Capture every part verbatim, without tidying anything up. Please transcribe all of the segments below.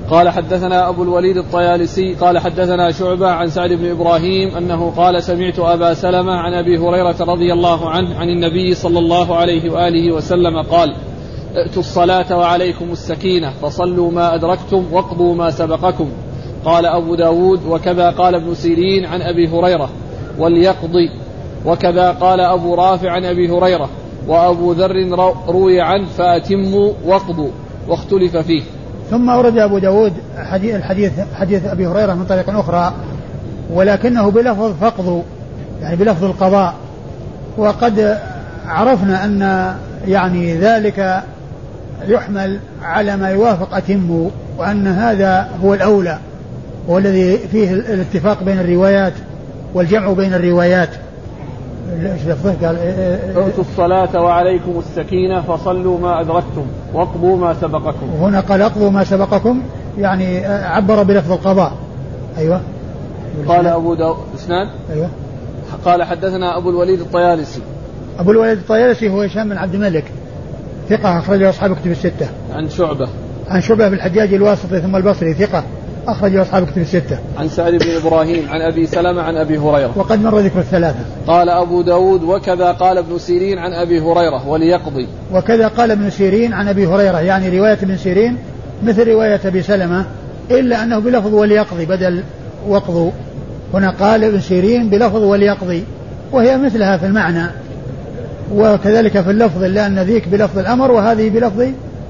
قال حدثنا أبو الوليد الطيالسي قال حدثنا شعبة عن سعد بن إبراهيم أنه قال سمعت أبا سلمة عن أبي هريرة رضي الله عنه عن النبي صلى الله عليه وآله وسلم قال ائتوا الصلاة وعليكم السكينة فصلوا ما أدركتم واقضوا ما سبقكم. قال أبو داود وكذا قال ابن سيرين عن أبي هريرة وليقضي، وكذا قال أبو رافع عن أبي هريرة، وأبو ذر روي عنه فأتموا واقضوا، واختلف فيه. ثم أورد أبو داود حديث الحديث حديث أبي هريرة من طريق أخرى ولكنه بلفظ فقضوا، يعني بلفظ القضاء. وقد عرفنا أن يعني ذلك يحمل على ما يوافق أتموا، وأن هذا هو الأولى والذي فيه الاتفاق بين الروايات والجمع بين الروايات. قال ائتوا الصلاة وعليكم السكينة فصلوا ما أدركتم واقضوا ما سبقكم. هنا قال اقضوا ما سبقكم، يعني عبر بلفظ القضاء. أيوة. قال أبو داود اسناد. أيوة. قال حدثنا أبو الوليد الطيالسي. أبو الوليد الطيالسي هو هشام بن عبد الملك ثقة أخرجه أصحاب كتب الستة. عن شعبة. عن شعبة بن الحجاج الواسطي ثم البصري ثقة أخرجه أصحاب كتب الستة. عن سعد بن إبراهيم عن أبي سلمة عن أبي هريرة. وقد مر ذكر الثلاثة. قال أبو داود وكذا قال ابن سيرين عن أبي هريرة وليقضي. وكذا قال ابن سيرين عن أبي هريرة، يعني رواية ابن سيرين مثل رواية أبي سلمة إلا أنه بلفظ وليقضي بدل وقضوا. هنا قال ابن سيرين بلفظ وليقضي، وهي مثلها في المعنى، وكذلك في اللفظ، إلا أن ذيك بلفظ الأمر وهذه بلفظ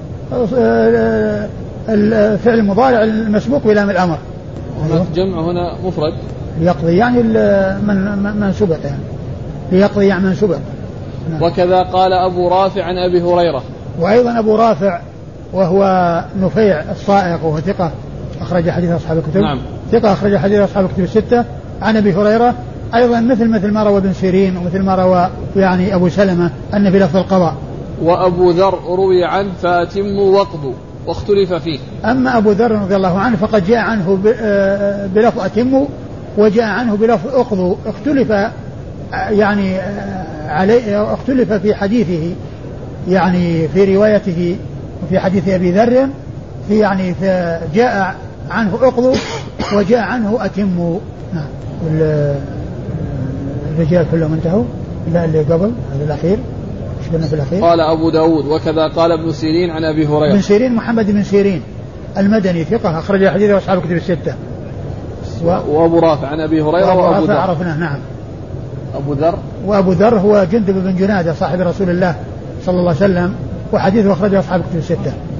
الفعل المضارع المسبوق بلام الأمر. جمع هنا مفرد ليقضي يعني من من سبق، يعني ليقضي يعني من سبق. وكذا قال أبو رافع عن أبي هريرة. وأيضا أبو رافع وهو نفيع الصائغ وهو ثقة أخرج حديث أصحاب الكتب. نعم. ثقة أخرج حديث أصحاب الكتب الستة عن أبي هريرة أيضا مثل مثل ما روى ابن سيرين ومثل ما روى يعني أبو سلمة أن في لفظ القضاء. وأبو ذر روي عنه فأتموا واقضوا واختلف فيه. أما أبو ذر رضي الله عنه فقد جاء عنه بلفظ أتموا وجاء عنه بلفظ أقضوا، اختلف يعني عليه، اختلف في حديثه، يعني في روايته وفي حديث أبي ذر في يعني جاء عنه أقضوا وجاء عنه أتموا. نعم. الرجال كلهم انتهوا إلا اللي قبل هذا الأخير. في الأخير قال أبو داود وكذا قال ابن سيرين عن أبي هريرة. ابن سيرين محمد بن سيرين المدني ثقة أخرج حديثه أصحاب كتب الستة. و... وأبو رافع عن أبي هريرة وأبو ذر عرفناه. نعم. أبو ذر وأبو ذر هو جندب بن جنادة صاحب رسول الله صلى الله عليه وسلم وحديثه أخرجه أصحاب كتب الستة.